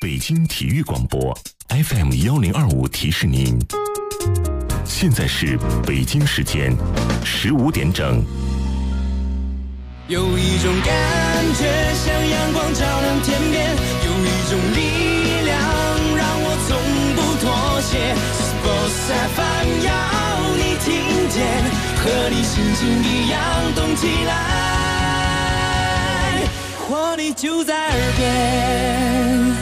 北京体育广播 FM1025提示您，现在是北京时间15点整。 有一种感觉像阳光照亮天边，有一种力量让我从不妥协。Sports FM 要你听见，和你心情一样动起来，活力就在耳边。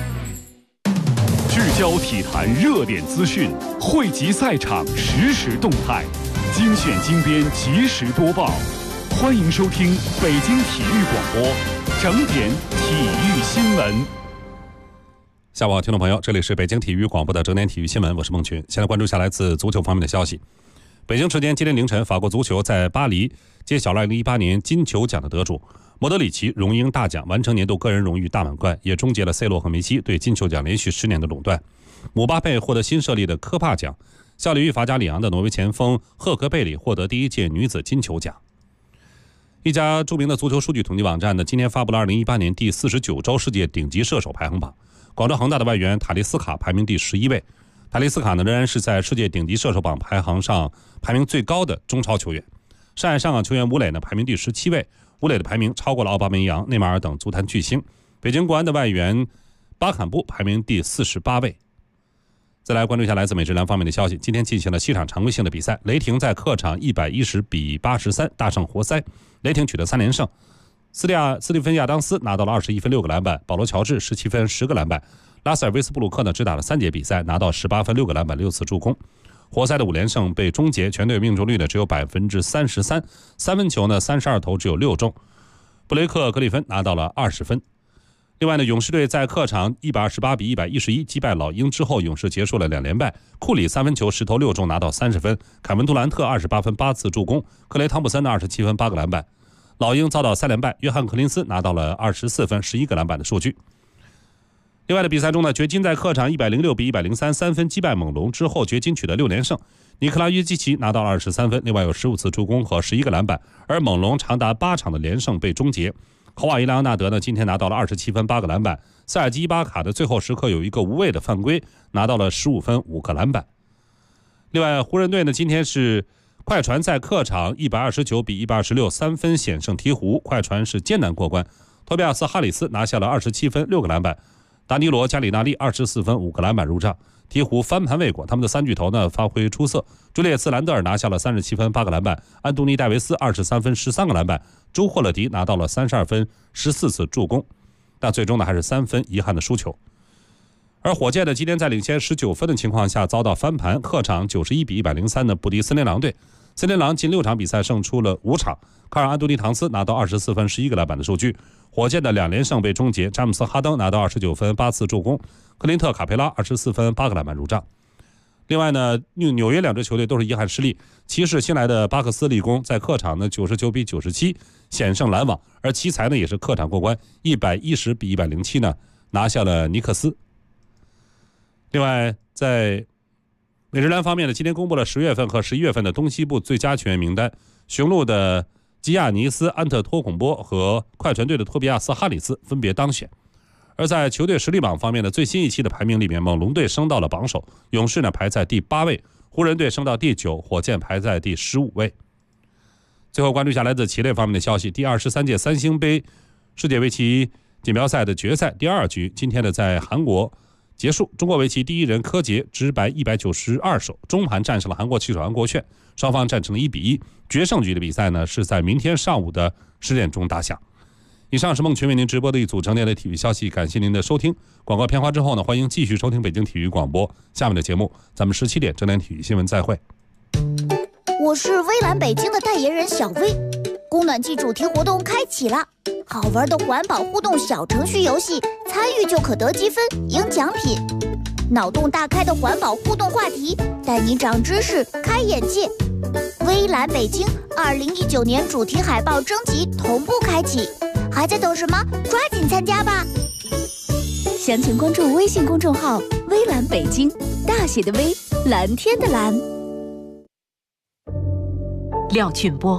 聚焦体坛热点资讯，汇集赛场实时动态，精选精编及时播报。欢迎收听北京体育广播整点体育新闻。 下午好，听众朋友，这里是北京体育广播的整点体育新闻，我是孟群。先来关注下来自足球方面的消息。北京时间今天凌晨，法国足球在巴黎揭晓了2018年金球奖的得主，莫德里奇荣膺大奖，完成年度个人荣誉大满贯，也终结了 C 罗和梅西对金球奖连续10年的垄断。姆巴佩获得新设立的科帕奖，效力于法甲里昂的挪威前锋赫格贝里获得第1届女子金球奖。一家著名的足球数据统计网站呢，今天发布了2018年第49周世界顶级射手排行榜，广州恒大的外援塔利斯卡排名第11位。塔利斯卡呢，仍然是在世界顶级射手榜排行上排名最高的中超球员。上海上港球员吴磊呢，排名第17位，吴磊的排名超过了奥巴梅扬、内马尔等足坛巨星。北京国安的外援巴坎布排名第48位。再来关注一下来自美职篮方面的消息。今天进行了7场常规性的比赛，雷霆在客场110比83大胜活塞，雷霆取得3连胜。斯蒂芬亚当斯拿到了21分6个篮板，保罗乔治17分10个篮板，拉塞尔维斯布鲁克呢只打了3节比赛，拿到18分6个篮板6次助攻。活塞的5连胜被终结，全队命中率呢只有 33%， 三分球呢32投只有6中。布雷克格里芬拿到了20分。另外呢，勇士队在客场128比111击败老鹰之后，勇士结束了2连败。库里3分球10投6中拿到30分，凯文杜兰特28分8次助攻，克雷汤普森的27分8个篮板。老鹰遭到3连败，约翰克林斯拿到了24分11个篮板的数据。另外的比赛中呢，掘金在客场106比103三分击败猛龙之后，掘金取得6连胜。尼克拉约基奇拿到了23分，另外有15次助攻和11个篮板，而猛龙长达8场的连胜被终结。考瓦伊莱昂纳德呢，今天拿到了27分8个篮板。塞尔吉伊巴卡的最后时刻有一个无谓的犯规，拿到了15分5个篮板。另外，湖人队呢，今天是快船在客场129比126三分险胜鹈鹕，快船是艰难过关。托比亚斯·哈里斯拿下了27分6个篮板，达尼罗·加里纳利24分5个篮板入账。鹈鹕翻盘未果，他们的3巨头呢发挥出色。朱列茨·兰德尔拿下了37分8个篮板，安东尼·戴维斯23分13个篮板，朱霍勒迪拿到了32分14次助攻，但最终呢还是3分遗憾的输球。而火箭呢，今天在领先19分的情况下遭到翻盘，客场91比103的不敌森林狼队。森林狼近6场比赛胜出了5场，卡尔安东尼唐斯拿到24分11个篮板的数据。火箭的2连胜被终结，詹姆斯哈登拿到29分8次助攻，克林特卡佩拉24分8个篮板入账。另外呢，纽约2支球队都是遗憾失利，骑士新来的巴克斯立功，在客场呢99比97险胜篮网，而奇才呢也是客场过关，110比107呢拿下了尼克斯。另外，在美职篮方面呢，今天公布了10月份和11月份的东西部最佳球员名单，雄鹿的基亚尼斯·安特托孔波和快船队的托比亚斯·哈里斯分别当选。而在球队实力榜方面的最新一期的排名里面，猛龙队升到了榜首，勇士呢排在第8位，湖人队升到第9，火箭排在第15位。最后关注下来自棋类方面的消息，第23届三星杯世界围棋锦标赛的决赛第2局，今天呢在韩国结束，中国围棋第1人柯洁直白192手，中盘战胜了韩国棋手安国炫，双方战成了1比1。决胜局的比赛呢是在明天上午的10点钟打响。以上是孟群为您直播的一组整点的体育消息，感谢您的收听。广告片花之后呢，欢迎继续收听北京体育广播。下面的节目，咱们17点整点体育新闻再会。 我是微蓝北京的代言人小薇，供暖季主题活动开启了，好玩的环保互动小程序游戏，参与就可得积分赢奖品。脑洞大开的环保互动话题，带你长知识开眼界。微蓝北京2019年主题海报征集同步开启，还在等什么？抓紧参加吧！详情关注微信公众号“微蓝北京”，大写的微，蓝天的蓝。 廖俊波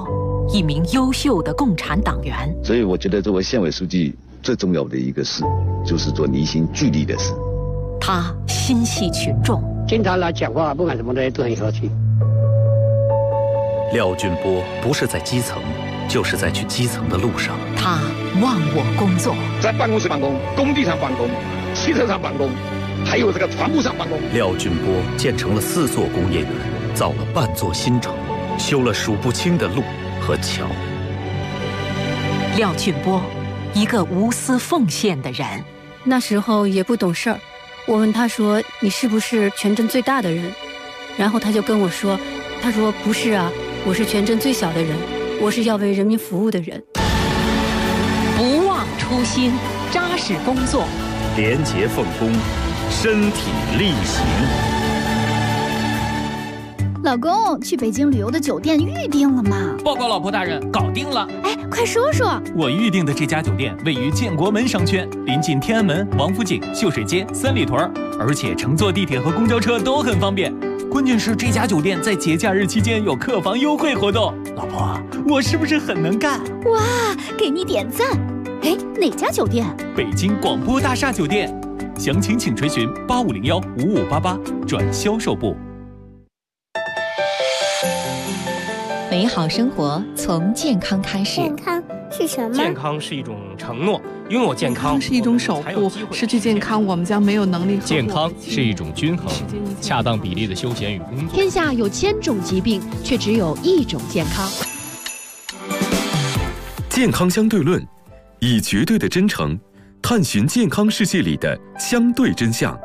一名优秀的共产党员。 所以我觉得作为县委书记最重要的一个事，就是做凝心聚力的事。 他心系群众， 经常来讲话，不管什么东西都很和气。 廖俊波不是在基层，就是在去基层的路上。 他忘我工作， 在办公室办公、工地上办公、汽车上办公，还有这个船坞上办公。 廖俊波建成了4座工业园，造了半座新城，修了数不清的路和桥。 廖俊波，一个无私奉献的人。 那时候也不懂事儿，我问他说：“你是不是全镇最大的人？”然后他就跟我说：“他说不是啊，我是全镇最小的人，我是要为人民服务的人。” 不忘初心，扎实工作， 廉洁奉公，身体力行。 老公，去北京旅游的酒店预定了吗？ 报告老婆大人，搞定了。 哎，快说说。 我预定的这家酒店位于建国门商圈，临近天安门、王府井、秀水街、三里屯，而且乘坐地铁和公交车都很方便。关键是这家酒店在节假日期间有客房优惠活动。老婆，我是不是很能干？ 哇，给你点赞。哎，哪家酒店？ 北京广播大厦酒店。详情请垂询8501-5588转销售部。 美好生活从健康开始。 健康是什么？ 健康是一种承诺，拥有健康是一种守护，失去健康我们将没有能力。 健康是一种均衡，恰当比例的休闲与工作。 天下有1000种疾病，却只有1种健康。 健康相对论，以绝对的真诚探寻健康世界里的相对真相。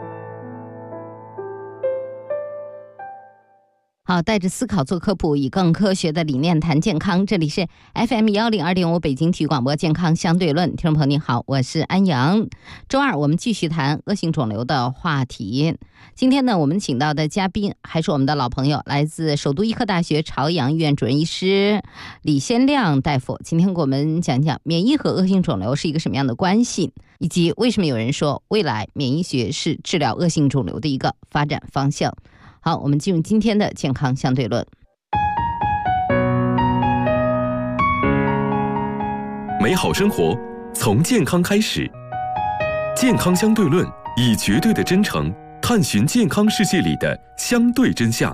好，带着思考做科普，以更科学的理念谈健康。这里是 FM102.5 北京体育广播健康相对论。听众朋友您好，我是安阳。周二我们继续谈恶性肿瘤的话题。今天呢，我们请到的嘉宾还是我们的老朋友，来自首都医科大学朝阳医院主任医师李先亮大夫。今天给我们讲讲免疫和恶性肿瘤是一个什么样的关系，以及为什么有人说未来免疫学是治疗恶性肿瘤的一个发展方向。好，我们进入今天的健康相对论。 美好生活从健康开始，健康相对论，以绝对的真诚探寻健康世界里的相对真相。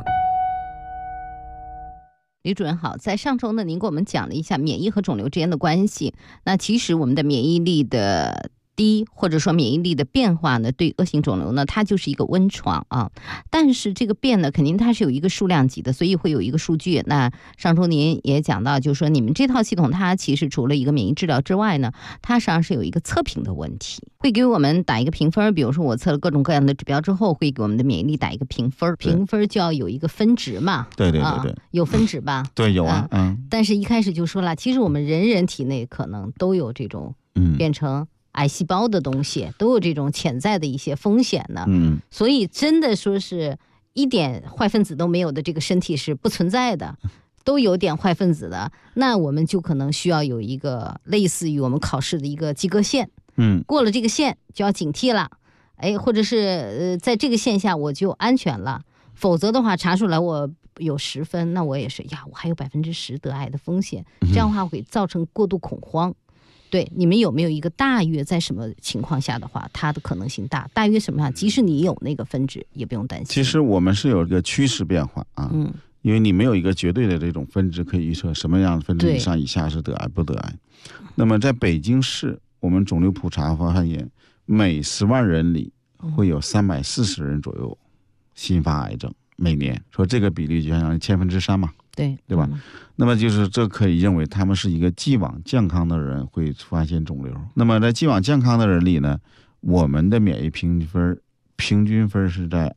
李主任好，在上周呢，您给我们讲了一下免疫和肿瘤之间的关系。那其实我们的免疫力的低，或者说免疫力的变化呢，对恶性肿瘤呢，它就是一个温床啊。但是这个变呢，肯定它是有一个数量级的，所以会有一个数据。那上周您也讲到，就是说你们这套系统，它其实除了一个免疫治疗之外呢，它实际上是有一个测评的问题，会给我们打一个评分。比如说我测了各种各样的指标之后，会给我们的免疫力打一个评分，评分就要有一个分值嘛。 对， 有分值吧？ 对，有啊。 但是一开始就说了，其实我们人体内可能都有这种变成癌细胞的东西，都有这种潜在的一些风险呢。所以真的说是一点坏分子都没有的这个身体是不存在的，都有点坏分子的，那我们就可能需要有一个类似于我们考试的一个及格线。过了这个线就要警惕了，或者是在这个线下我就安全了，否则的话查出来我有10分，那我也是我还有10%得癌的风险，这样的话会造成过度恐慌。对，你们有没有一个大约在什么情况下的话，它的可能性大？大约什么样？即使你有那个分值，也不用担心。 其实我们是有一个趋势变化啊，因为你没有一个绝对的这种分值可以预测什么样的分值以上以下是得癌不得癌。那么在北京市，我们肿瘤普查发现，每10万人里会有340人左右新发癌症，每年。说这个比例就像3%嘛。对吧？那么就是这可以认为他们是一个既往健康的人会发现肿瘤。那么在既往健康的人里呢，我们的免疫平均分是在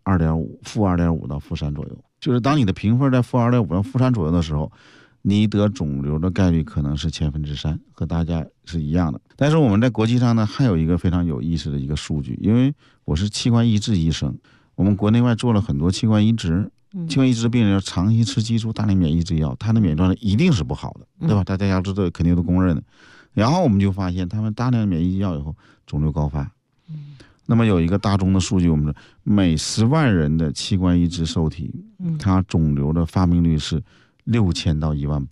-2.5到-3左右。就是当你的评分在-2.5到-3左右的时候，你得肿瘤的概率可能是3%，和大家是一样的。但是我们在国际上呢，还有一个非常有意思的一个数据，因为我是器官移植医生，我们国内外做了很多器官移植。器官移植病人要长期吃激素大量免疫抑制药，他的免疫状态一定是不好的，对吧？大家知道肯定都公认的。然后我们就发现他们大量免疫药以后肿瘤高发。那么有一个大众的数据，我们说每10万人的器官移植受体，它肿瘤的发病率是6000到18000。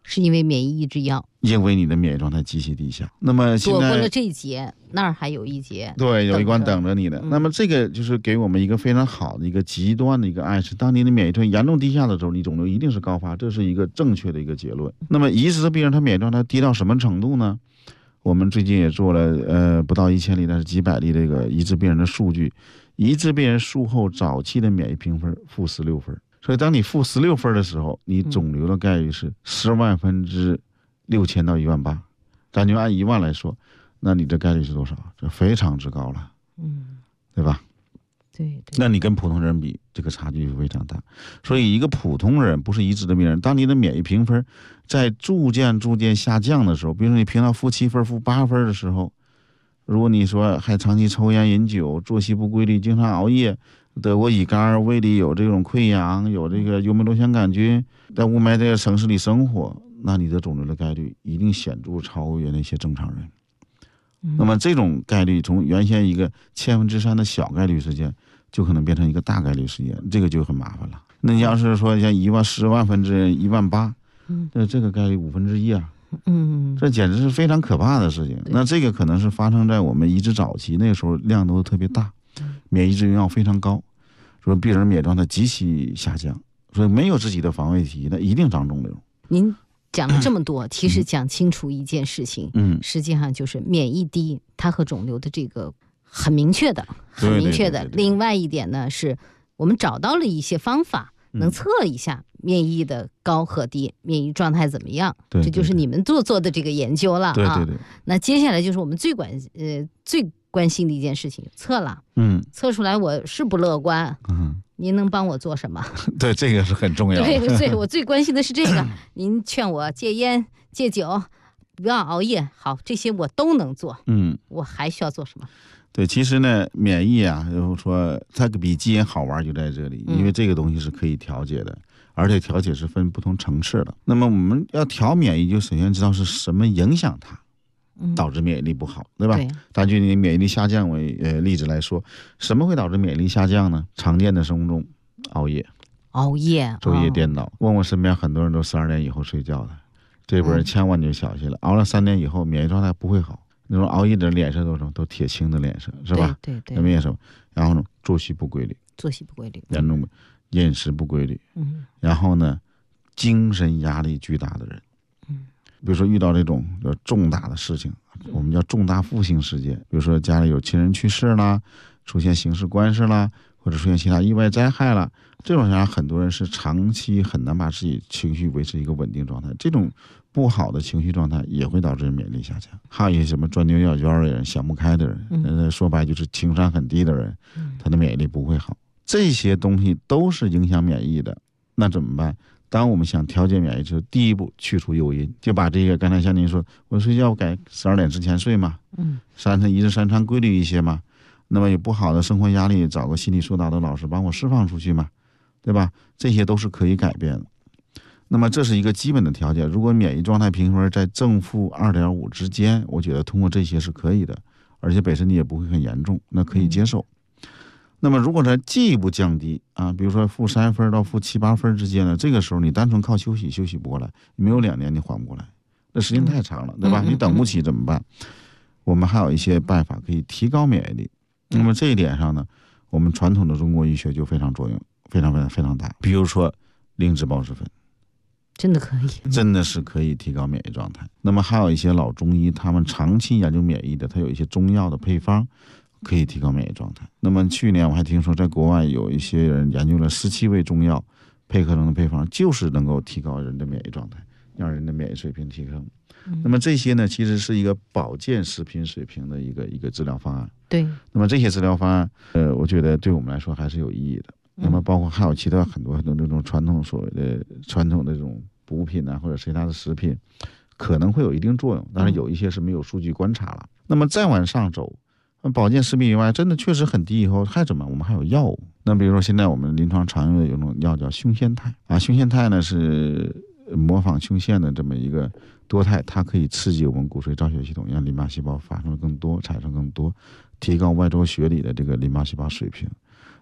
是因为免疫抑制药， 因为你的免疫状态极其低下。那么现在躲过了这一劫，那儿还有一劫， 对，有一关等着你的。那么这个就是给我们一个非常好的一个极端的一个暗示，当你的免疫状态严重低下的时候，你肿瘤一定是高发，这是一个正确的一个结论。那么移植的病人他免疫状态低到什么程度呢？我们最近也做了不到1000例，但是几百例这个移植病人的数据，移植病人术后早期的免疫评分负16分，所以当你负16分的时候，你肿瘤的概率是10万分之6000到18000，咱就按1万来说，那你的概率是多少？这非常之高了，对吧？ 对， 那你跟普通人比，这个差距是非常大。所以一个普通人不是移植的病人，当你的免疫评分在逐渐下降的时候，比如说你评到负7分、负8分的时候，如果你说还长期抽烟饮酒、作息不规律、经常熬夜、得过乙肝、胃里有这种溃疡、有这个幽门螺旋杆菌，在雾霾这个城市里生活，那你的肿瘤的概率一定显著超越那些正常人。那么这种概率从原先一个3%的小概率事件，就可能变成一个大概率事件，这个就很麻烦了。那你要是说像10万分之18000，那这个概率1/5啊，这简直是非常可怕的事情。那这个可能是发生在我们移植早期，那个时候量都特别大，免疫抑制用药非常高，说病人免疫状态极其下降，所以没有自己的防卫体系，那一定长肿瘤。 您讲了这么多，其实讲清楚一件事情，实际上就是免疫低，它和肿瘤的这个很明确的。另外一点呢，是我们找到了一些方法，能测一下免疫的高和低，免疫状态怎么样。这就是你们做的这个研究了啊。对。那接下来就是我们最关心的一件事情，测了，测出来我是不乐观，您能帮我做什么？ 对，这个是很重要的。 对，我最关心的是这个。您劝我戒烟、戒酒，不要熬夜，好，这些我都能做。我还需要做什么？ 对，其实呢，免疫啊，就是说它比基因好玩就在这里，因为这个东西是可以调节的，而且调节是分不同层次的。那么我们要调免疫，就首先知道是什么影响它。导致免疫力不好，对吧？咱举你免疫力下降为例子来说，什么会导致免疫力下降呢？常见的生物钟，熬夜、昼夜颠倒。问我身边很多人都12点以后睡觉的，这波人千万就小心了。熬了3点以后，免疫状态不会好。那种熬夜的脸色都铁青的脸色，是吧？ 对。 面什么？然后呢，作息不规律，严重的饮食不规律。然后呢，精神压力巨大的人。比如说遇到这种重大的事情，我们叫重大负性事件，比如说家里有亲人去世啦，出现刑事官司啦，或者出现其他意外灾害啦，这种情况下很多人是长期很难把自己情绪维持一个稳定状态，这种不好的情绪状态也会导致免疫力下降。还有一些什么钻牛角尖的人、想不开的人，说白就是情商很低的人，他的免疫力不会好。这些东西都是影响免疫的，那怎么办？当我们想调节免疫之后，第一步去除诱因，就把这个刚才像您说，我睡觉改12点之前睡嘛，一日3餐规律一些嘛，那么有不好的生活压力，找个心理疏导的老师帮我释放出去嘛，对吧？这些都是可以改变的。那么这是一个基本的条件。如果免疫状态评分在正负2.5之间，我觉得通过这些是可以的，而且本身你也不会很严重，那可以接受。那么如果它进一步降低啊，比如说负3分到负7、8分之间呢，这个时候你单纯靠休息不过来，没有2年你缓不过来，那时间太长了，对吧？你等不起怎么办？我们还有一些办法可以提高免疫力。那么这一点上呢，我们传统的中国医学就非常作用，非常大。比如说灵芝孢子粉， 真的可以， 真的是可以提高免疫状态。那么还有一些老中医，他们长期研究免疫的，他有一些中药的配方可以提高免疫状态。那么去年我还听说，在国外有一些人研究了17味中药配合成的配方，就是能够提高人的免疫状态，让人的免疫水平提升。那么这些呢，其实是一个保健食品水平的一个治疗方案。 对。 那么这些治疗方案，我觉得对我们来说还是有意义的。那么包括还有其他很多这种传统的这种补品啊，或者其他的食品，可能会有一定作用，但是有一些是没有数据观察了。那么再往上走，保健食品以外，真的确实很低以后还怎么？我们还有药物。那比如说现在我们临床常用的有种药叫胸腺肽啊，胸腺肽呢是模仿胸腺的这么一个多肽，它可以刺激我们骨髓造血系统，让淋巴细胞发生更多，产生更多，提高外周血里的这个淋巴细胞水平。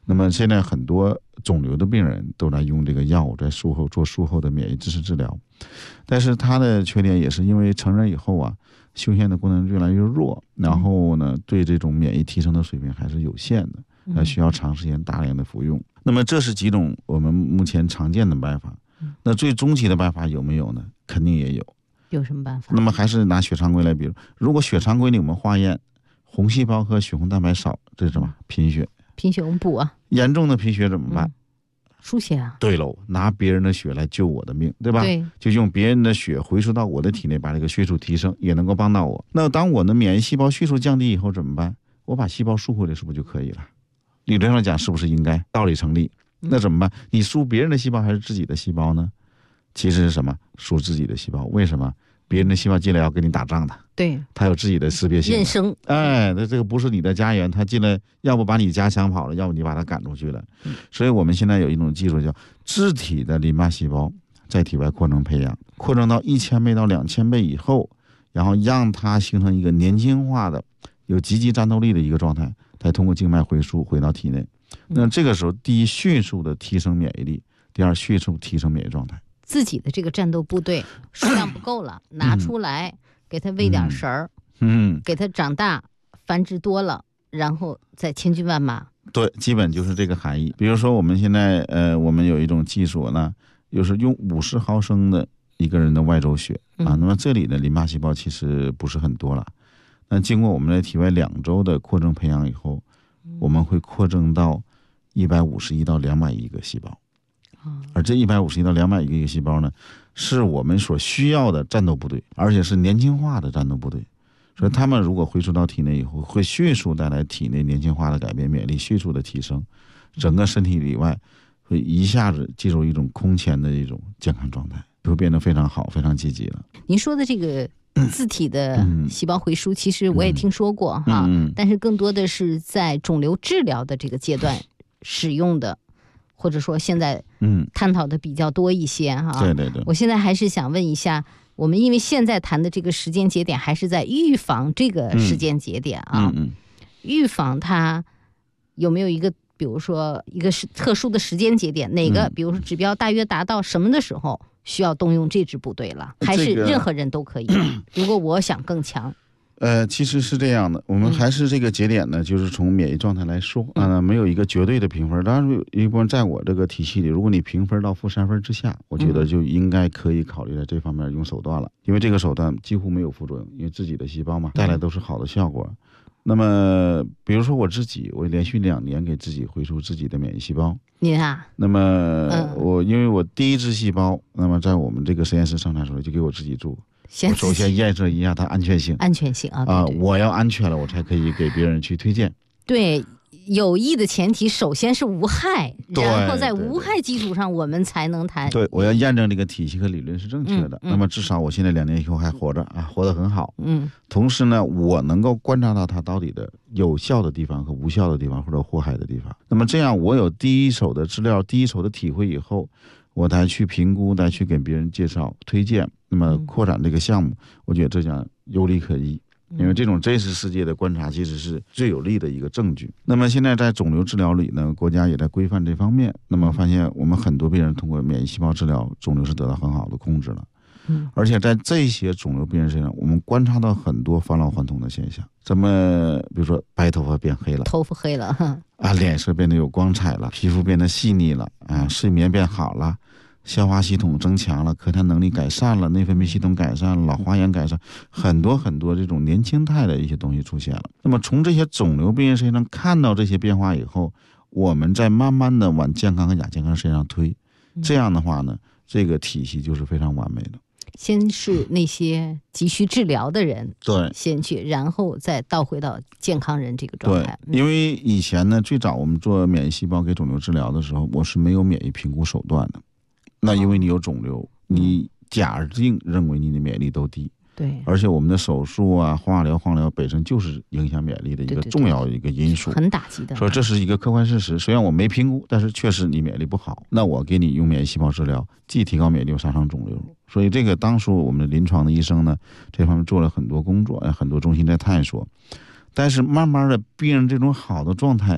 那么现在很多肿瘤的病人都在用这个药物，在术后做术后的免疫支持治疗，但是它的缺点也是因为成人以后啊，胸腺的功能越来越弱，然后呢，对这种免疫提升的水平还是有限的，需要长时间大量的服用。那么这是几种我们目前常见的办法。那最终极的办法有没有呢？肯定也有。 有什么办法？ 那么还是拿血常规来比如，如果血常规里我们化验红细胞和血红蛋白少，这是什么？贫血。 贫血我们补啊。 严重的贫血怎么办？ 输血啊。 对喽，拿别人的血来救我的命，对吧？ 对， 就用别人的血回输到我的体内，把这个血数提升，也能够帮到我。那当我的免疫细胞血数降低以后怎么办？我把细胞输回来是不是就可以了？理论上讲是不是应该？道理成立。那怎么办？你输别人的细胞还是自己的细胞呢？其实是什么？输自己的细胞。为什么？别人的细胞进来要跟你打仗的， 对， 他有自己的识别性， 认生。 哎，那这个不是你的家园，他进来要不把你家抢跑了，要不你把他赶出去了。所以我们现在有一种技术叫自体的淋巴细胞在体外扩张培养，扩张到1000倍到2000倍以后，然后让它形成一个年轻化的、有积极战斗力的一个状态，才通过静脉回输回到体内。那这个时候，第一，迅速的提升免疫力；第二，迅速提升免疫状态。 自己的这个战斗部队数量不够了，拿出来给他喂点食儿，给他长大繁殖多了，然后再千军万马。 对，基本就是这个含义。比如说我们现在我们有一种技术呢，就是用50毫升的一个人的外周血啊，那么这里的淋巴细胞其实不是很多了，那经过我们在体外2周的扩增培养以后，我们会扩增到151到200亿个细胞。而这151到200亿个细胞呢，是我们所需要的战斗部队，而且是年轻化的战斗部队。所以他们如果回输到体内以后，会迅速带来体内年轻化的改变，免疫力迅速的提升，整个身体里外会一下子进入一种空前的一种健康状态，就会变得非常好，非常积极了。 您说的这个自体的细胞回输，其实我也听说过哈，但是更多的是在肿瘤治疗的这个阶段使用的。或者说现在探讨的比较多一些哈， 对对对。 我现在还是想问一下，我们因为现在谈的这个时间节点还是在预防这个时间节点啊，预防它有没有一个，比如说一个特殊的时间节点，哪个比如说指标大约达到什么的时候需要动用这支部队了，还是任何人都可以？如果我想更强。 其实是这样的，我们还是这个节点呢，就是从免疫状态来说，没有一个绝对的评分。当然，一般在我这个体系里，如果你评分到-3分之下，我觉得就应该可以考虑在这方面用手段了，因为这个手段几乎没有副作用，因为自己的细胞嘛，带来都是好的效果。那么，比如说我自己，我连续2年给自己回输自己的免疫细胞。 您啊？ 那么因为我第一支细胞，那么在我们这个实验室生产出来，就给我自己做。我首先验证一下它安全性。 安全性啊！ 我要安全了，我才可以给别人去推荐。 对，有益的前提首先是无害，然后在无害基础上我们才能谈。 对，我要验证这个体系和理论是正确的。那么至少我现在2年以后还活着啊，活得很好。同时呢，我能够观察到它到底的有效的地方和无效的地方，或者祸害的地方。那么这样我有第一手的资料、第一手的体会以后，我才去评估，再去给别人介绍、推荐。那么扩展这个项目，我觉得这将有理可依，因为这种真实世界的观察其实是最有力的一个证据。那么现在在肿瘤治疗里呢，国家也在规范这方面。那么发现我们很多病人通过免疫细胞治疗，肿瘤是得到很好的控制了。而且在这些肿瘤病人身上，我们观察到很多返老还童的现象。怎么，比如说白头发变黑了， 头发黑了啊，脸色变得有光彩了，皮肤变得细腻了啊，睡眠变好了。消化系统增强了，可碳能力改善了，内分泌系统改善了，老花眼改善，很多很多这种年轻态的一些东西出现了。那么从这些肿瘤病人身上看到这些变化以后，我们再慢慢的往健康和亚健康身上推，这样的话呢，这个体系就是非常完美的。 先是那些急需治疗的人， 对， 先去，然后再倒回到健康人这个状态。 对，因为以前呢，最早我们做免疫细胞给肿瘤治疗的时候，我是没有免疫评估手段的。那因为你有肿瘤，你假定认为你的免疫力都低， 对， 而且我们的手术啊、化疗、放疗本身就是影响免疫力的一个重要的一个因素， 很打击的。 所以这是一个客观事实。虽然我没评估，但是确实你免疫力不好，那我给你用免疫细胞治疗，既提高免疫力又杀伤肿瘤。所以这个当初我们的临床的医生呢，这方面做了很多工作，很多中心在探索。但是慢慢的，病人这种好的状态，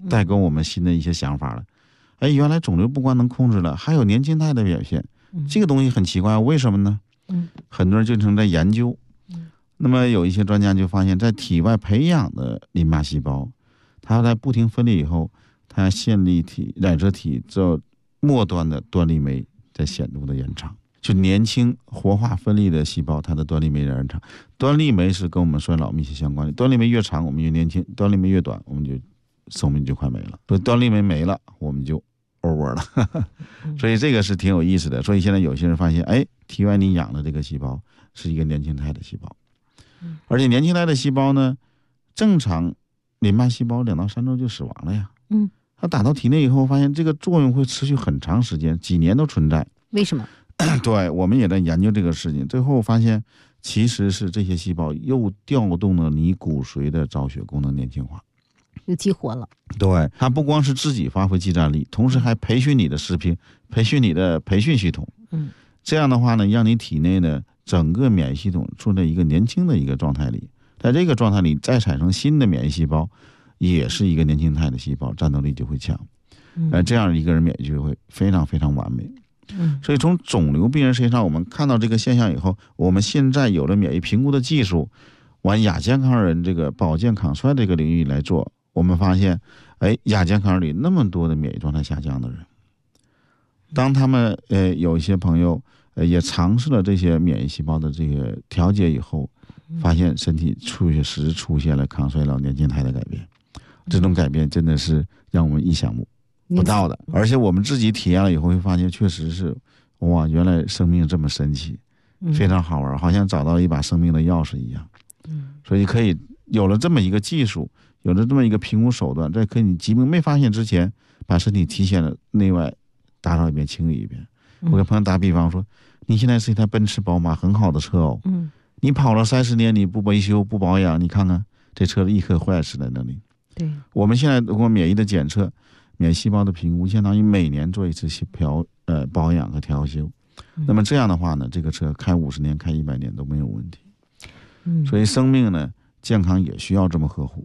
带给我们新的一些想法了。哎，原来肿瘤不光能控制了，还有年轻态的表现。这个东西很奇怪，为什么呢？很多人就正在研究。那么有一些专家就发现，在体外培养的淋巴细胞，它在不停分裂以后，它线粒体、染色体这末端的端粒酶在显著的延长。就年轻活化分裂的细胞，它的端粒酶延长。端粒酶是跟我们衰老密切相关的，端粒酶越长我们越年轻，端粒酶越短我们就寿命就快没了。所以端粒酶没了我们就 over 了。所以这个是挺有意思的。所以现在有些人发现，哎，体外你养的这个细胞是一个年轻态的细胞，而且年轻态的细胞呢，正常淋巴细胞2到3周就死亡了呀。它打到体内以后，发现这个作用会持续很长时间，几年都存在。 为什么？ 对，我们也在研究这个事情，最后发现其实是这些细胞又调动了你骨髓的造血功能年轻化， 又激活了。 对，它不光是自己发挥激战力，同时还培训你的士兵，培训你的培训系统。这样的话呢，让你体内呢整个免疫系统处在一个年轻的一个状态里，在这个状态里再产生新的免疫细胞，也是一个年轻态的细胞，战斗力就会强。这样一个人免疫就会非常非常完美。所以从肿瘤病人身上我们看到这个现象以后，我们现在有了免疫评估的技术，往亚健康人这个保健抗衰这个领域来做，我们发现，哎，亚健康里那么多的免疫状态下降的人，当他们有一些朋友也尝试了这些免疫细胞的这个调节以后，发现身体确实出现了抗衰老年轻态的改变。这种改变真的是让我们意想不到的，而且我们自己体验了以后会发现，确实是哇，原来生命这么神奇，非常好玩，好像找到一把生命的钥匙一样。所以可以有了这么一个技术，有了这么一个评估手段，在可以你疾病没发现之前，把身体提前了内外打扫一遍，清理一遍。我给朋友打比方说，你现在是一台奔驰宝马很好的车哦，你跑了30年，你不维修不保养，你看看这车立刻坏死在那里。 对， 我们现在通过免疫的检测，免疫细胞的评估，相当于每年做一次保养和调修。那么这样的话呢，这个车开50年、开100年都没有问题。所以生命呢，健康也需要这么呵护。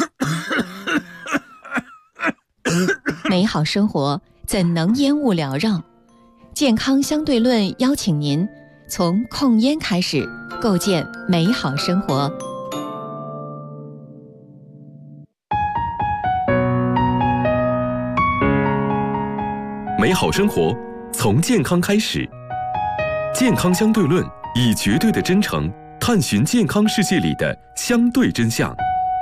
美好生活怎能烟雾缭绕？健康相对论邀请您从控烟开始，构建美好生活。 美好生活从健康开始，健康相对论以绝对的真诚探寻健康世界里的相对真相。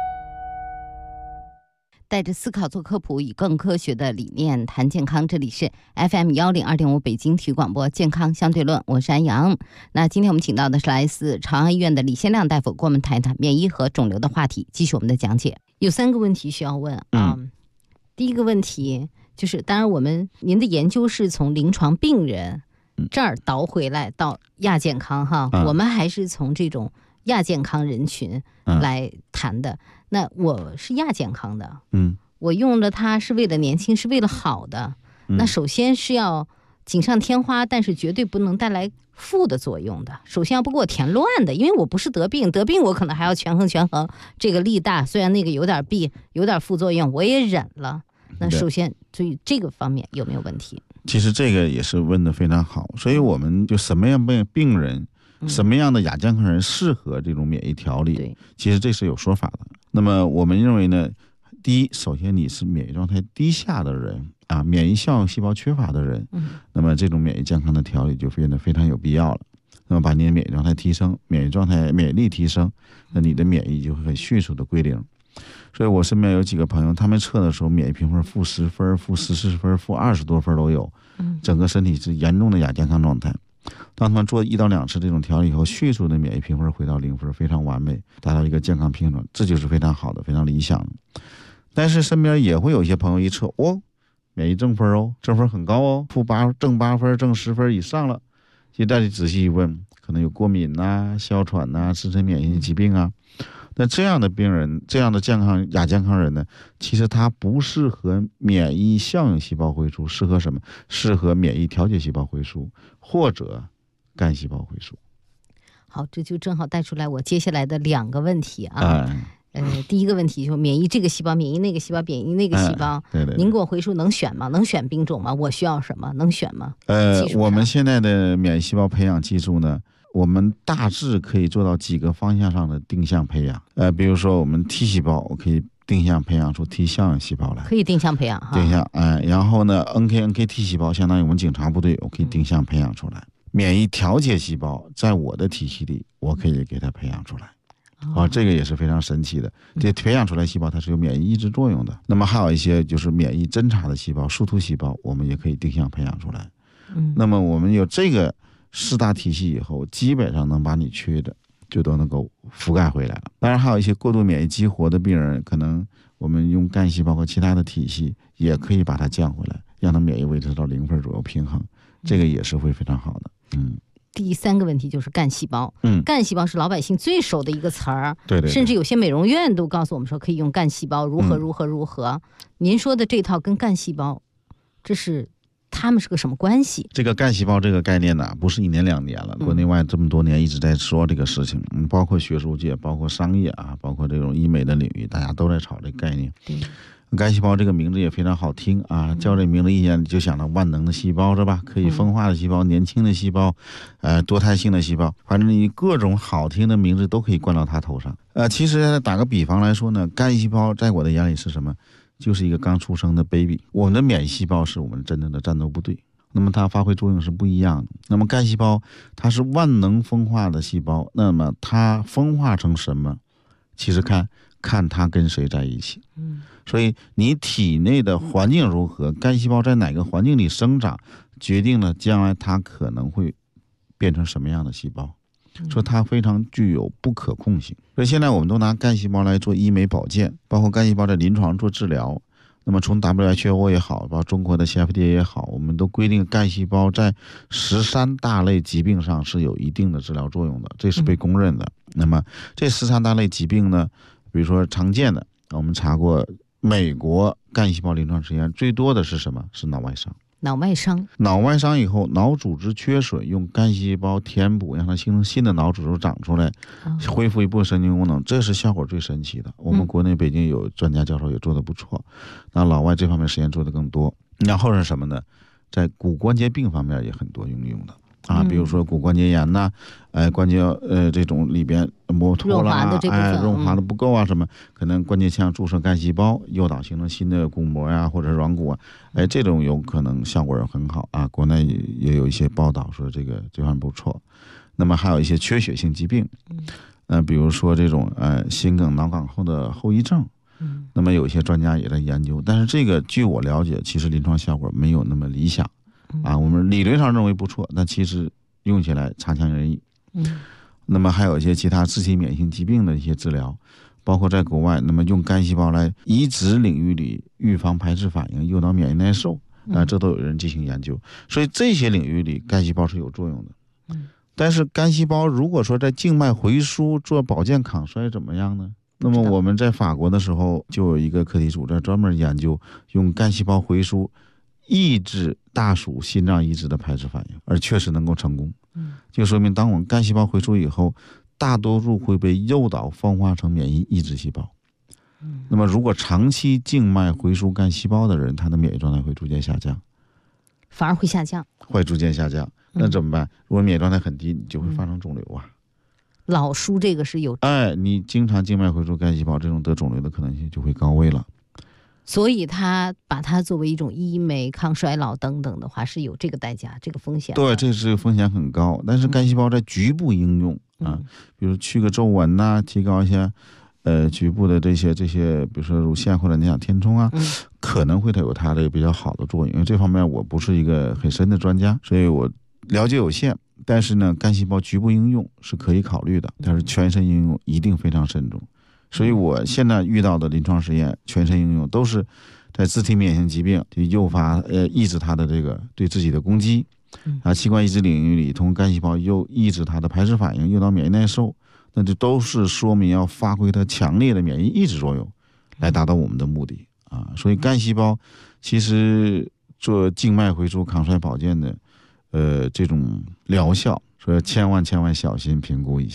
带着思考做科普，以更科学的理念谈健康。这里是 FM102.5 北京体育广播健康相对论，我是安阳。那今天我们请到的是来自长安医院的李先亮大夫，跟我们谈一谈免疫和肿瘤的话题，继续我们的讲解。有3个问题需要问啊。第一个问题就是，当然您的研究是从临床病人这儿倒回来到亚健康哈，我们还是从这种亚健康人群来谈的。那我是亚健康的，我用了它是为了年轻，是为了好的。那首先是要锦上添花，但是绝对不能带来负的作用的。首先要不给我填乱的，因为我不是得病我可能还要权衡这个力大，虽然那个有点副作用，我也忍了。那首先所以这个方面有没有问题？ 其实这个也是问得非常好，所以我们就什么样的病人，什么样的亚健康人适合这种免疫调理，其实这是有说法的。那么我们认为呢，第一，首先你是免疫状态低下的人啊，免疫效应细胞缺乏的人，那么这种免疫健康的调理就变得非常有必要了。那么把你的免疫状态提升，免疫力提升，那你的免疫就会很迅速的归零。所以我身边有几个朋友，他们测的时候免疫评分-10分、-14分、-20多分都有，整个身体是严重的亚健康状态。当他们做1到2次这种调理以后，迅速的免疫评分回到0分，非常完美，达到一个健康平衡，这就是非常好的，非常理想的。但是身边也会有一些朋友一测，免疫正分正分很高正8分、正10分以上了，其实大家仔细一问，可能有过敏啊、哮喘啊、自身免疫疾病啊。那这样的病人，这样的亚健康人呢，其实他不适合免疫效应细胞回输，适合什么？适合免疫调节细胞回输或者干细胞回输。 好，这就正好带出来我接下来的2个问题啊。 第一个问题就免疫这个细胞，免疫那个细胞，免疫那个细胞。 对对。 您给我回述能选吗？能选兵种吗？我需要什么？能选吗？ 我们现在的免疫细胞培养技术呢，我们大致可以做到几个方向上的定向培养。比如说我们 T 细胞，我可以定向培养出 T 像细胞来。 可以定向培养哈。 定向，然后呢 NKT 细胞相当于我们警察部队，我可以定向培养出来。免疫调节细胞在我的体系里，我可以给它培养出来。这个也是非常神奇的。这培养出来细胞它是有免疫抑制作用的。那么还有一些就是免疫侦察的细胞，树突细胞，我们也可以定向培养出来。那么我们有这个4大体系以后，基本上能把你缺的就都能够覆盖回来了。当然还有一些过度免疫激活的病人，可能我们用干细胞和其他的体系也可以把它降回来，让它免疫维持到0分左右平衡，这个也是会非常好的。 第3个问题就是干细胞。干细胞是老百姓最熟的一个词儿， 对， 甚至有些美容院都告诉我们说可以用干细胞，如何。您说的这套跟干细胞，他们是个什么关系？ 这个干细胞这个概念呢，不是1年2年了，国内外这么多年一直在说这个事情，包括学术界，包括商业包括这种医美的领域，大家都在炒这个概念。干细胞这个名字也非常好听叫这名字一眼就想到万能的细胞是吧？可以分化的细胞，年轻的细胞，多态性的细胞，反正你各种好听的名字都可以冠到它头上。其实打个比方来说呢，干细胞在我的眼里是什么？就是一个刚出生的 baby。我们的免疫细胞是我们真正的战斗部队，那么它发挥作用是不一样的。那么干细胞它是万能分化的细胞，那么它分化成什么？其实看它跟谁在一起。所以你体内的环境如何，干细胞在哪个环境里生长，决定了将来它可能会变成什么样的细胞。说它非常具有不可控性。所以现在我们都拿干细胞来做医美保健，包括干细胞在临床做治疗。那么从 WHO 也好，包括中国的 CFDA 也好，我们都规定干细胞在13大类疾病上是有一定的治疗作用的，这是被公认的。那么这13大类疾病呢，比如说常见的，我们查过美国干细胞临床实验最多的是什么？是脑外伤。脑外伤以后，脑组织缺损，用干细胞填补，让它形成新的脑组织长出来，恢复一部分神经功能，这是效果最神奇的。我们国内北京有专家教授也做得不错，那老外这方面实验做得更多。然后是什么呢？在骨关节病方面也很多应用的。比如说骨关节炎呐，关节这种里边磨脱啦，润滑的不够什么，可能关节腔注射干细胞，诱导形成新的骨膜或者软骨这种有可能效果很好国内也有一些报道说这方面不错。那么还有一些缺血性疾病，比如说这种心梗、脑梗后的后遗症，那么有一些专家也在研究，但是这个据我了解，其实临床效果没有那么理想。我们理论上认为不错，但其实用起来差强人意。那么还有一些其他自体免疫性疾病的一些治疗，包括在国外，那么用干细胞来移植领域里预防排斥反应、诱导免疫耐受，这都有人进行研究。所以这些领域里干细胞是有作用的。但是干细胞如果说在静脉回输做保健抗衰怎么样呢？那么我们在法国的时候就有一个课题组在专门研究用干细胞回输抑制大鼠心脏移植的排斥反应，而确实能够成功。就说明当我们干细胞回输以后，大多数会被诱导分化成免疫抑制细胞。那么如果长期静脉回输干细胞的人，他的免疫状态会逐渐下降， 反而会下降， 会逐渐下降。那怎么办？如果免疫状态很低，你就会发生肿瘤老输这个是有你经常静脉回输干细胞，这种得肿瘤的可能性就会高危了。 所以他把它作为一种医美、抗衰老等等的话，是有这个代价、这个风险。 对，这是风险很高。但是干细胞在局部应用比如去个皱纹提高一些局部的这些，比如说乳腺或者你想填充可能会有它的比较好的作用。因为这方面我不是一个很深的专家，所以我了解有限。但是呢，干细胞局部应用是可以考虑的，但是全身应用一定非常慎重。所以我现在遇到的临床实验全身应用都是在自体免疫性疾病就诱发抑制它的这个对自己的攻击器官移植领域里通过干细胞又抑制它的排斥反应，诱导免疫耐受，那就都是说明要发挥它强烈的免疫抑制作用来达到我们的目的所以干细胞其实做静脉回输抗衰保健的这种疗效，所以千万小心评估一下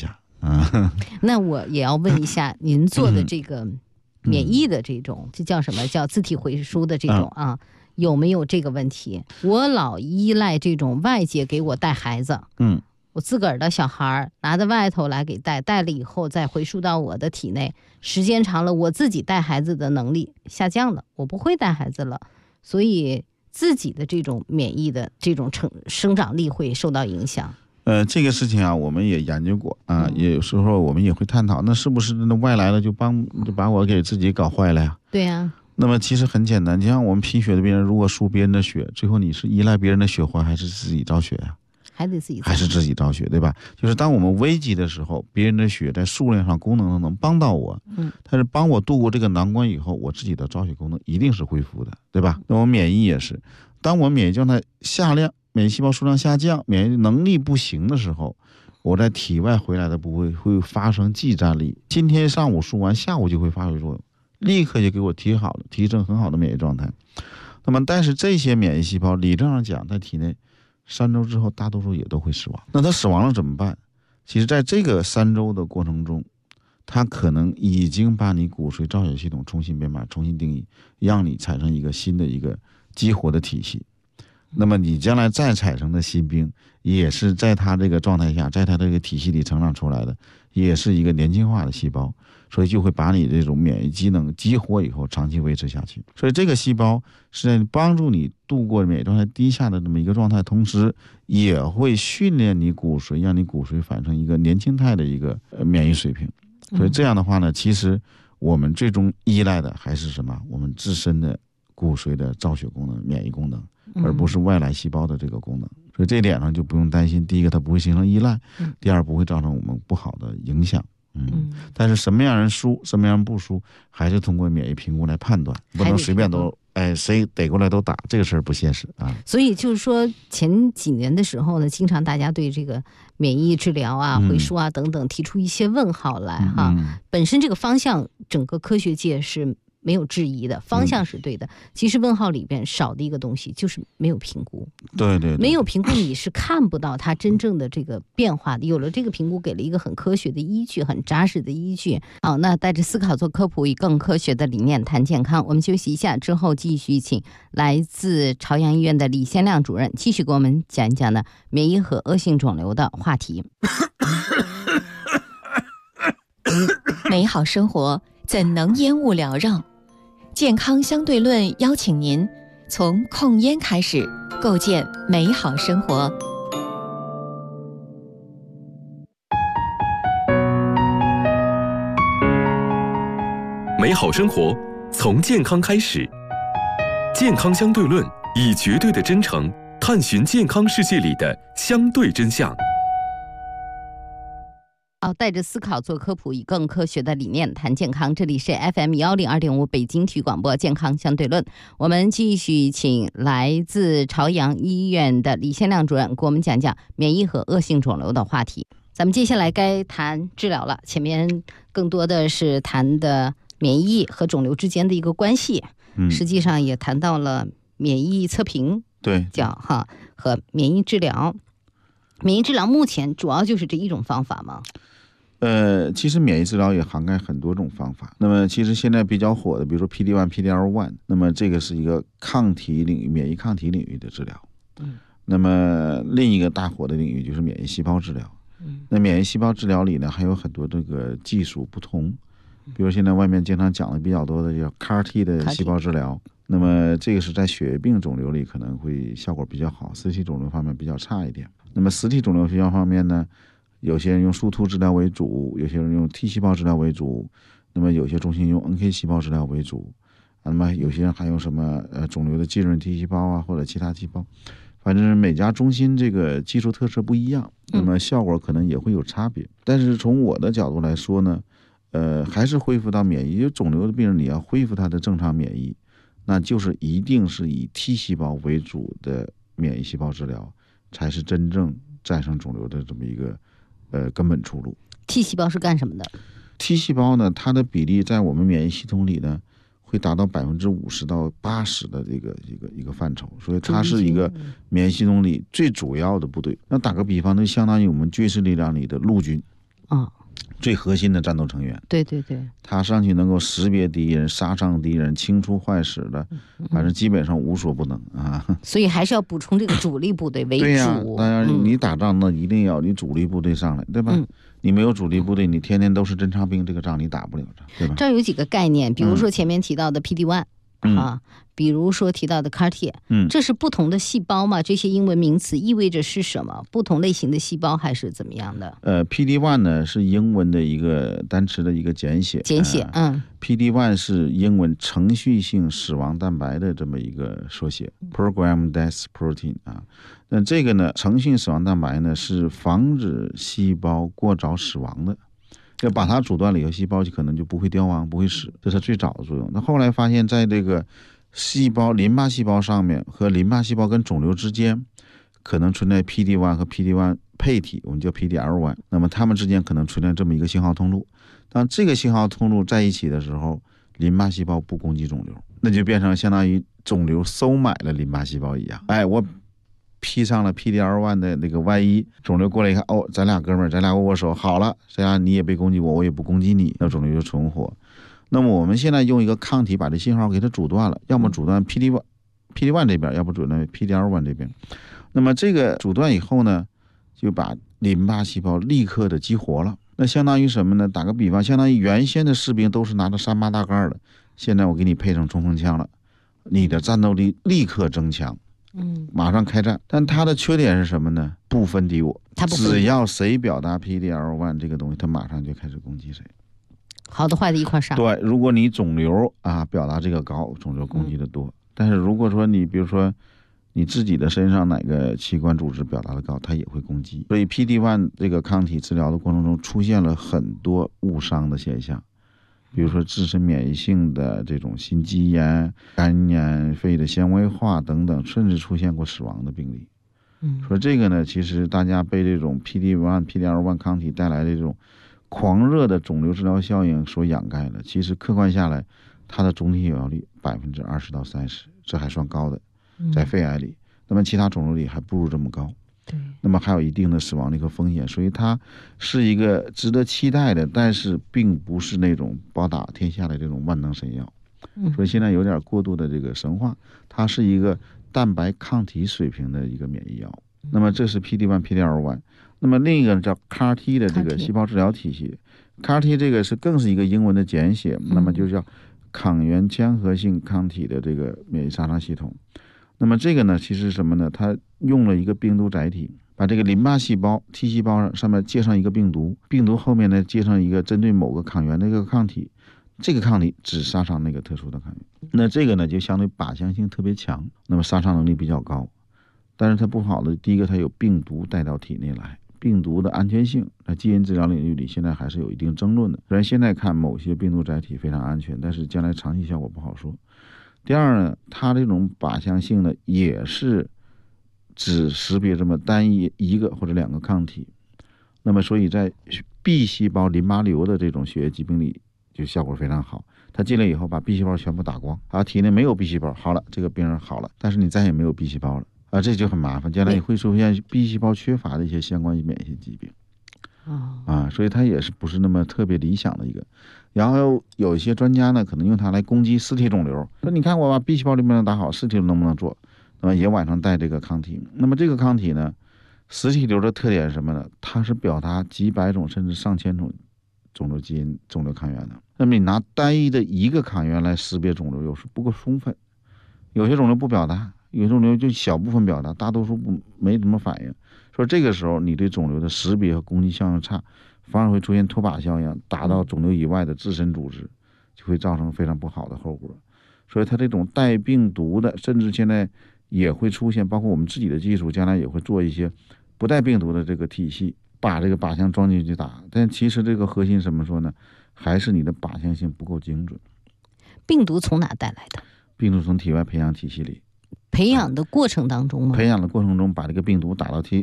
那我也要问一下，您做的这个免疫的这种，这叫什么？叫自体回输的这种啊，有没有这个问题？我老依赖这种外界给我带孩子，我自个儿的小孩拿到外头来给带了以后再回输到我的体内，时间长了，我自己带孩子的能力下降了，我不会带孩子了，所以自己的这种免疫的这种生长力会受到影响。 这个事情啊，我们也研究过啊，也有时候我们也会探讨，那是不是那外来的就把我给自己搞坏了呀？ 对呀。 那么其实很简单，就像我们贫血的病人，如果输别人的血，最后你是依赖别人的血活，还是自己造血呀？ 还得自己造血， 还是自己造血，对吧？就是当我们危急的时候，别人的血在数量上、功能上能帮到我，但是帮我度过这个难关以后，我自己的造血功能一定是恢复的，对吧？那我免疫也是，当我免疫状态下降，免疫细胞数量下降，免疫能力不行的时候，我在体外回来的部位会发生继战力。今天上午输完，下午就会发挥作用，立刻就给我提升很好的免疫状态。那么，但是这些免疫细胞理论上讲，在体内3周之后，大多数也都会死亡。那它死亡了怎么办？其实，在这个3周的过程中，它可能已经把你骨髓造血系统重新编码、重新定义，让你产生一个新的一个激活的体系。那么你将来再产生的新兵，也是在它这个状态下，在它这个体系里成长出来的，也是一个年轻化的细胞，所以就会把你这种免疫机能激活以后长期维持下去。所以这个细胞是在帮助你度过免疫状态低下的这么一个状态，同时也会训练你骨髓，让你骨髓反成一个年轻态的一个免疫水平。所以这样的话呢，其实我们最终依赖的还是什么？我们自身的骨髓的造血功能、免疫功能，而不是外来细胞的这个功能。所以这点上就不用担心，第一个它不会形成依赖，第二不会造成我们不好的影响。但是什么样人输，什么样人不输，还是通过免疫评估来判断，不能随便都谁逮过来都打，这个事儿不现实啊。 所以就是说，前几年的时候呢，经常大家对这个免疫治疗啊、回输啊等等提出一些问号来哈。本身这个方向，整个科学界是没有质疑的，方向是对的。其实问号里边少的一个东西就是没有评估。 对， 没有评估你是看不到它真正的这个变化的。有了这个评估，给了一个很科学的依据，很扎实的依据。好，那带着思考做科普，以更科学的理念谈健康。我们休息一下之后，继续请来自朝阳医院的李先亮主任继续给我们讲一讲呢免疫和恶性肿瘤的话题。 美好生活怎能烟雾缭绕？健康相对论邀请您从控烟开始，构建美好生活。 美好生活从健康开始，健康相对论以绝对的真诚探寻健康世界里的相对真相。 带着思考做科普，以更科学的理念谈健康。这里是 FM102.5 北京体育广播健康相对论。我们继续请来自朝阳医院的李先亮主任给我们讲讲免疫和恶性肿瘤的话题。咱们接下来该谈治疗了，前面更多的是谈的免疫和肿瘤之间的一个关系，实际上也谈到了免疫测评， 对， 和免疫治疗。免疫治疗目前主要就是这一种方法吗？ 其实免疫治疗也涵盖很多种方法。那么其实现在比较火的，比如说 PD-1、PD-L1， 那么这个是一个抗体领域、免疫抗体领域的治疗。那么另一个大火的领域就是免疫细胞治疗。那免疫细胞治疗里呢，还有很多这个技术不同，比如现在外面经常讲的比较多的叫 CAR-T 的细胞治疗。那么这个是在血液病肿瘤里可能会效果比较好，实体肿瘤方面比较差一点。那么实体肿瘤方面呢，有些人用树突治疗为主，有些人用 T 细胞治疗为主，那么有些中心用 NK 细胞治疗为主，那么有些人还用什么肿瘤的浸润 T 细胞啊，或者其他细胞，反正每家中心这个技术特色不一样，那么效果可能也会有差别。但是从我的角度来说呢，还是恢复到免疫，因为肿瘤的病人你要恢复他的正常免疫，那就是一定是以 T 细胞为主的免疫细胞治疗，才是真正战胜肿瘤的这么一个根本出路。 T 细胞是干什么的？ T 细胞呢，它的比例在我们免疫系统里呢，会达到50%到80%的一个范畴，所以它是一个免疫系统里最主要的部队。那打个比方，就相当于我们军事力量里的陆军最核心的战斗成员。 对对对， 他上去能够识别敌人、杀伤敌人、清除坏使的，反正基本上无所不能啊。 所以还是要补充这个主力部队为主。 对呀，当然你打仗那一定要你主力部队上来，对吧？你没有主力部队，你天天都是侦察兵，这个仗你打不了仗，对吧？ 这儿有几个概念，比如说前面提到的 PD-1。比如说提到的 CAR-T， 这是不同的细胞嘛？这些英文名词意味着是什么？不同类型的细胞还是怎么样的 ？PD-1 呢是英文的一个单词的一个简写。PD-1 是英文程序性死亡蛋白的这么一个缩写 ，Program Death Protein 啊。那这个呢，程序性死亡蛋白呢是防止细胞过早死亡的。要把它阻断了以后，细胞就可能就不会凋亡，不会死，这是最早的作用。那后来发现，在这个细胞淋巴细胞上面和淋巴细胞跟肿瘤之间，可能存在 PD-1 和 PD-1 配体，我们叫 PD-L1。那么它们之间可能存在这么一个信号通路。当这个信号通路在一起的时候，淋巴细胞不攻击肿瘤，那就变成相当于肿瘤收买了淋巴细胞一样。我披上了 PD-L1 的那个外衣，肿瘤过来一看，咱俩哥们儿，咱俩握握手，好了，这样你也被攻击我，我也不攻击你，那肿瘤就存活。那么我们现在用一个抗体把这信号给它阻断了，要么阻断 PD-1 这边，要不阻断 PD-L1 这边。那么这个阻断以后呢，就把淋巴细胞立刻的激活了。那相当于什么呢？打个比方，相当于原先的士兵都是拿着3-8大盖的，现在我给你配上冲锋枪了，你的战斗力立刻增强。马上开战。但它的缺点是什么呢？不分敌我，只要谁表达 PD-L1 这个东西，它马上就开始攻击谁。 好的坏的一块上。 对，如果你肿瘤表达这个高，肿瘤攻击的多。但是如果说你比如说你自己的身上哪个器官组织表达的高，它也会攻击。所以 PD-1 这个抗体治疗的过程中出现了很多误伤的现象。比如说自身免疫性的这种心肌炎、肝炎、肺的纤维化等等，甚至出现过死亡的病例。说这个呢，其实大家被这种 PD-1、PD-L1 抗体带来的这种狂热的肿瘤治疗效应所掩盖了。其实客观下来，它的总体有效率20%到30%，这还算高的，在肺癌里。那么其他肿瘤里还不如这么高。那么还有一定的死亡的一个风险，所以它是一个值得期待的，但是并不是那种包打天下的这种万能神药。所以现在有点过度的这个神话，它是一个蛋白抗体水平的一个免疫药。那么这是 PD-1、PD-L1。那么另一个叫 CAR-T 的这个细胞治疗体系 ，CAR-T 这个更是一个英文的简写，那么就叫抗原间合性抗体的这个免疫杀伤系统。那么这个呢，其实是什么呢？它用了一个病毒载体，把这个淋巴细胞 T 细胞上面接上一个病毒，病毒后面呢接上一个针对某个抗原的一个抗体，这个抗体只杀伤那个特殊的抗原。那这个呢就相对靶向性特别强，那么杀伤能力比较高。但是它不好的，第一个它有病毒带到体内来，病毒的安全性在基因治疗领域里现在还是有一定争论的。虽然现在看某些病毒载体非常安全，但是将来长期效果不好说。第二呢，它这种靶向性呢，也是只识别这么单一个或者2个抗体，那么所以在 B 细胞淋巴瘤的这种血液疾病里就效果非常好。它进来以后把 B 细胞全部打光，体内没有 B 细胞，好了，这个病人好了，但是你再也没有 B 细胞了这就很麻烦，将来会出现 B 细胞缺乏的一些相关免疫疾病。所以它也是不是那么特别理想的一个。然后有一些专家呢，可能用它来攻击实体肿瘤，说你看我把 B 细胞能不能打好，实体能不能做，那么也往上带这个抗体。那么这个抗体呢，实体瘤的特点是什么呢？它是表达几百种甚至上千种肿瘤基因、肿瘤抗原的。那么你拿单一的一个抗原来识别肿瘤，有时不够充分，有些肿瘤不表达，有些肿瘤就小部分表达，大多数没什么反应。说这个时候你对肿瘤的识别和攻击效应差，反而会出现脱靶效应，打到肿瘤以外的自身组织，就会造成非常不好的后果。所以它这种带病毒的，甚至现在也会出现，包括我们自己的技术将来也会做一些不带病毒的这个体系，把这个靶向装进去打。但其实这个核心怎么说呢？还是你的靶向性不够精准。 病毒从哪带来的？ 病毒从体外培养体系里。 培养的过程当中吗？ 培养的过程中把这个病毒打到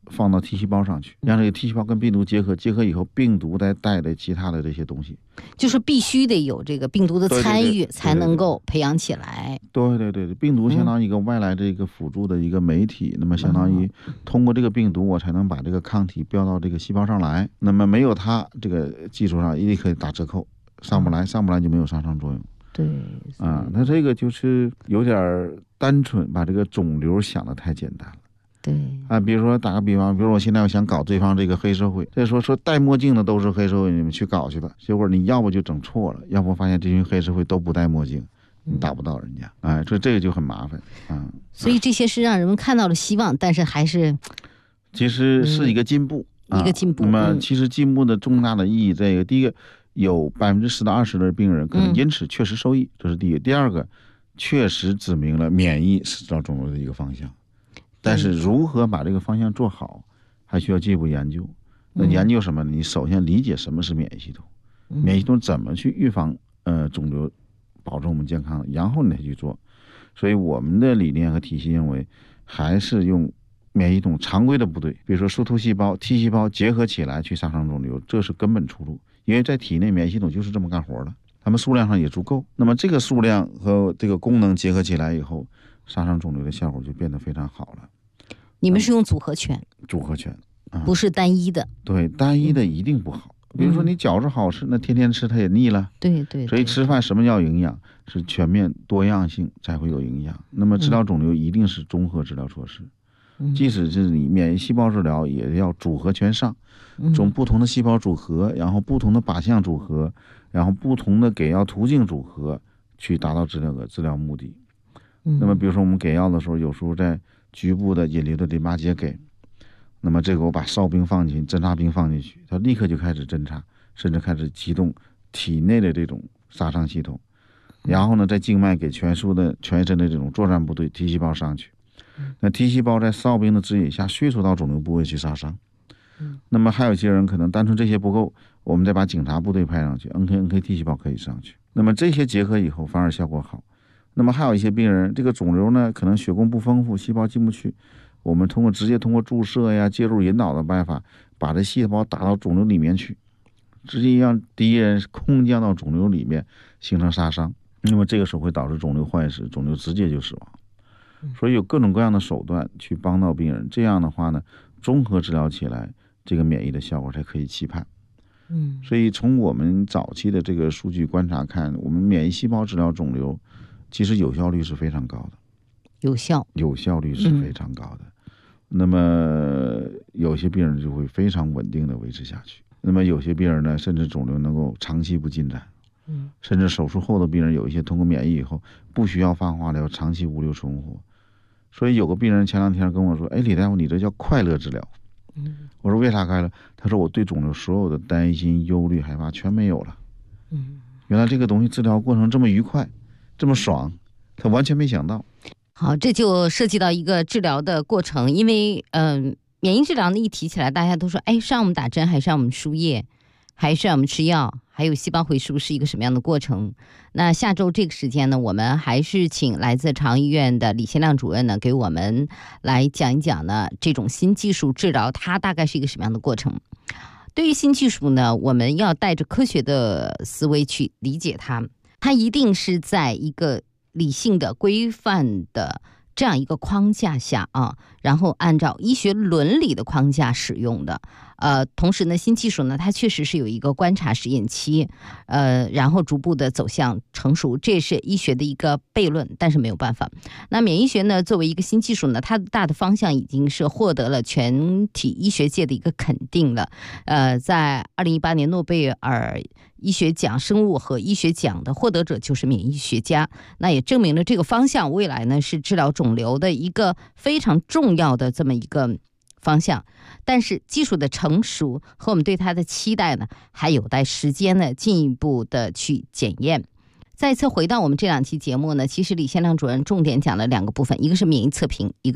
放到 T 细胞上去，让这个 T 细胞跟病毒结合，结合以后病毒再带来其他的这些东西， 就是必须得有这个病毒的参与才能够培养起来。 对，病毒相当于一个外来的一个辅助的一个媒体，那么相当于通过这个病毒我才能把这个抗体标到这个细胞上来，那么没有它这个技术上立刻打折扣，上不来就没有杀伤作用。 对那这个就是有点单纯，把这个肿瘤想得太简单了。 对比如说打个比方，比如我现在我想搞对方这个黑社会，再说戴墨镜的都是黑社会，你们去搞去吧。结果你要不就整错了，要不发现这群黑社会都不戴墨镜，你打不到人家。这个就很麻烦所以这些是让人们看到了希望，但是还是其实是一个进步， 一个进步。 那么其实进步的重大的意义，这个第一个有10%到20%的病人可能因此确实受益，这是第一个。第二个，确实指明了免疫是治疗肿瘤的一个方向。但是如何把这个方向做好，还需要进一步研究。那研究什么呢？你首先理解什么是免疫系统，免疫系统怎么去预防肿瘤，保证我们健康，然后你再去做。所以我们的理念和体系认为，还是用免疫系统常规的部队，比如说树突细胞、T 细胞结合起来去杀伤肿瘤，这是根本出路。因为在体内免疫系统就是这么干活的，它们数量上也足够。那么这个数量和这个功能结合起来以后，杀伤肿瘤的效果就变得非常好了。 你们是用组合拳， 不是单一的。 对，单一的一定不好。比如说你饺子好吃，那天天吃它也腻了。 对， 所以吃饭什么叫营养？是全面多样性才会有营养。那么治疗肿瘤一定是综合治疗措施，即使是你免疫细胞治疗，也要组合拳上，从不同的细胞组合，然后不同的靶向组合，然后不同的给药途径组合，去达到治疗目的。那么比如说我们给药的时候，有时候在局部的引流的淋巴结给，那么这个我把哨兵放进去，侦察兵放进去，它立刻就开始侦察，甚至开始启动体内的这种杀伤系统，然后呢在静脉给全身的这种作战部队 T 细胞上去，那 T 细胞在哨兵的指引下迅速到肿瘤部位去杀伤。那么还有些人可能单纯这些不够，我们再把警察部队派上去， NKT 细胞可以上去，那么这些结合以后反而效果好。那么还有一些病人，这个肿瘤呢可能血供不丰富，细胞进不去，我们直接通过注射呀、介入引导的办法，把这细胞打到肿瘤里面去，直接让敌人空降到肿瘤里面形成杀伤，那么这个时候会导致肿瘤坏死，肿瘤直接就死亡。所以有各种各样的手段去帮到病人，这样的话呢，综合治疗起来，这个免疫的效果才可以期盼。所以从我们早期的这个数据观察看，我们免疫细胞治疗肿瘤其实有效率是非常高的，有效率是非常高的。那么有些病人就会非常稳定的维持下去，那么有些病人呢，甚至肿瘤能够长期不进展，甚至手术后的病人有一些通过免疫以后不需要放化疗，长期无瘤存活。所以有个病人前2天跟我说，李大夫，你这叫快乐治疗。我说为啥快乐？他说我对肿瘤所有的担心、忧虑、害怕全没有了。原来这个东西治疗过程这么愉快，这么爽，他完全没想到。 好，这就涉及到一个治疗的过程，因为免疫治疗呢一提起来，大家都说，是让我们打针，还是让我们输液，还是让我们吃药，还有细胞回输是一个什么样的过程？那下周这个时间呢，我们还是请来自长医院的李先亮主任呢，给我们来讲一讲呢，这种新技术治疗它大概是一个什么样的过程。对于新技术呢，我们要带着科学的思维去理解它，它一定是在一个理性的规范的这样一个框架下啊，然后按照医学伦理的框架使用的。同时呢，新技术呢，它确实是有一个观察实验期，然后逐步的走向成熟，这也是医学的一个悖论，但是没有办法。那免疫学呢，作为一个新技术呢，它的大的方向已经是获得了全体医学界的一个肯定了。在2018年诺贝尔医学奖生物和医学奖的获得者就是免疫学家，那也证明了这个方向未来呢是治疗肿瘤的一个非常重要的这么一个方向。但是技术的成熟和我们对它的期待呢，还有待时间呢进一步的去检验。再次回到我们这2期节目呢，其实李先亮主任重点讲了2个部分，一个是免疫测评，一个是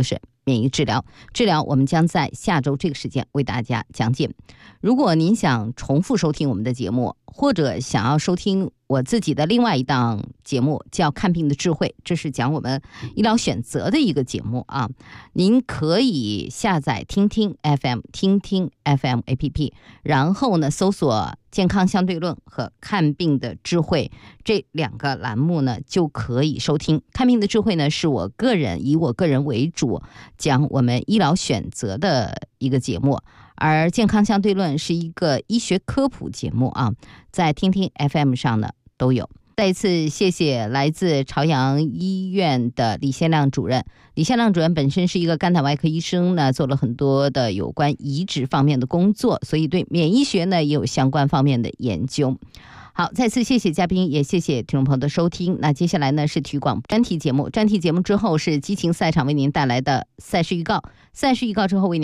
免疫治疗。治疗我们将在下周这个时间为大家讲解。如果您想重复收听我们的节目，或者想要收听我自己的另外一档节目叫《看病的智慧》，这是讲我们医疗选择的一个节目啊。您可以下载听听 FM 听听 FM APP， 然后呢搜索健康相对论和看病的智慧这两个栏目呢就可以收听。看病的智慧呢是我个人以我个人为主讲我们医疗选择的一个节目，而健康相对论是一个医学科普节目啊，在听听 FM 上呢都有。再一次谢谢来自朝阳医院的李先亮主任。李先亮主任本身是一个肝胆外科医生呢，做了很多的有关移植方面的工作，所以对免疫学呢也有相关方面的研究。好，再次谢谢嘉宾，也谢谢听众朋友的收听。那接下来呢是体育广播专题节目，专题节目之后是激情赛场为您带来的赛事预告，赛事预告之后为您